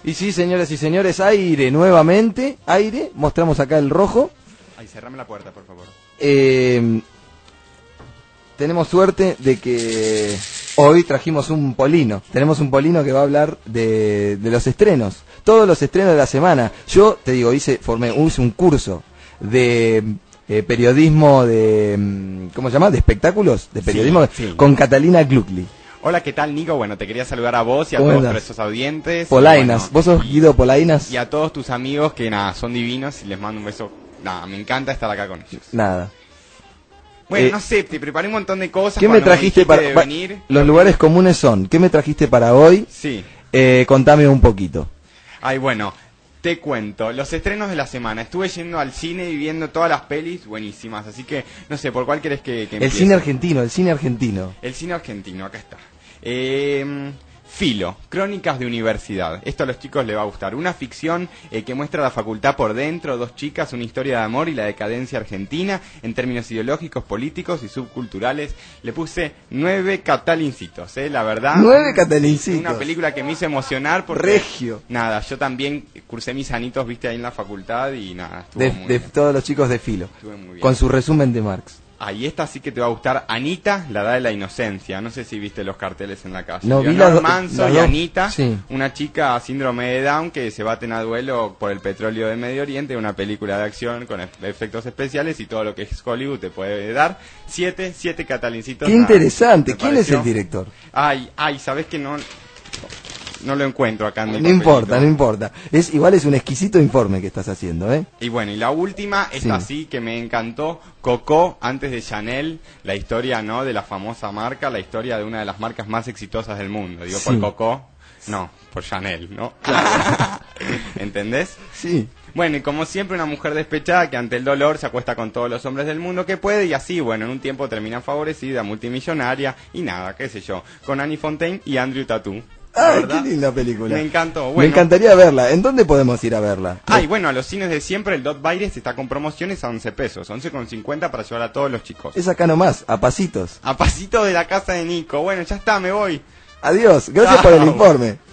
Y sí, señoras y señores, aire nuevamente, aire, mostramos acá el rojo. Ay, cerrame la puerta, por favor. Tenemos suerte de que hoy trajimos un polino. Tenemos un polino que va a hablar de los estrenos, todos los estrenos de la semana. Yo, te digo, hice un curso de periodismo de, ¿cómo se llama? De espectáculos, de periodismo, sí. Con Catalina Gluckli. Hola, ¿qué tal, Nico? Bueno, te quería saludar a vos y a todos nuestros audientes. Polainas, vos sos Guido Polainas. Y a todos tus amigos que, nada, son divinos y les mando un beso. Nada, me encanta estar acá con ellos. Nada. Bueno, no sé, te preparé un montón de cosas. ¿Qué me trajiste para venir? Los lugares comunes son? ¿Qué me trajiste para hoy? Sí. Contame un poquito. Ay, bueno, te cuento. Los estrenos de la semana. Estuve yendo al cine y viendo todas las pelis buenísimas. Así que, no sé, ¿por cuál querés que empiece? El cine argentino, el cine argentino. El cine argentino, acá está. Filo, Crónicas de Universidad. Esto a los chicos les va a gustar. Una ficción que muestra la facultad por dentro, dos chicas, una historia de amor y la decadencia argentina en términos ideológicos, políticos y subculturales. Le puse 9 catalincitos, la verdad. 9 catalincitos. Una película que me hizo emocionar porque... Regio. Nada, yo también cursé mis anitos, viste, ahí en la facultad y nada, estuvo muy bien. Todos los chicos de Filo. Estuve muy bien. Con su resumen de Marx. Y esta sí que te va a gustar. Anita, la edad de la inocencia. No sé si viste los carteles en la calle. No, vi Leonor Manso y Anita, sí. Una chica síndrome de Down que se baten a duelo por el petróleo de Medio Oriente. Una película de acción con efectos especiales y todo lo que es Hollywood te puede dar. 7 catalincitos. Qué interesante. ¿Quién es el director? Ay, sabes que no lo encuentro acá en mi No importa. Igual es un exquisito informe que estás haciendo, ¿eh? Y bueno, y la última, esta sí que me encantó, Coco, antes de Chanel, la historia, ¿no?, de la famosa marca, la historia de una de las marcas más exitosas del mundo. Digo, por Coco, no, por Chanel, ¿no? Claro. ¿Entendés? Sí. Bueno, y como siempre, una mujer despechada que ante el dolor se acuesta con todos los hombres del mundo que puede y así, bueno, en un tiempo termina favorecida, multimillonaria y nada, qué sé yo, con Annie Fontaine y Andrew Tattoo. ¡Ay, qué linda película! Me encantó. Bueno, me encantaría verla. ¿En dónde podemos ir a verla? Y bueno, a los cines de siempre, el Dot Baires está con promociones a 11 pesos, 11,50 para llevar a todos los chicos. Es acá nomás, a pasitos. A pasitos de la casa de Nico. Bueno, ya está, me voy. Adiós, gracias por el informe.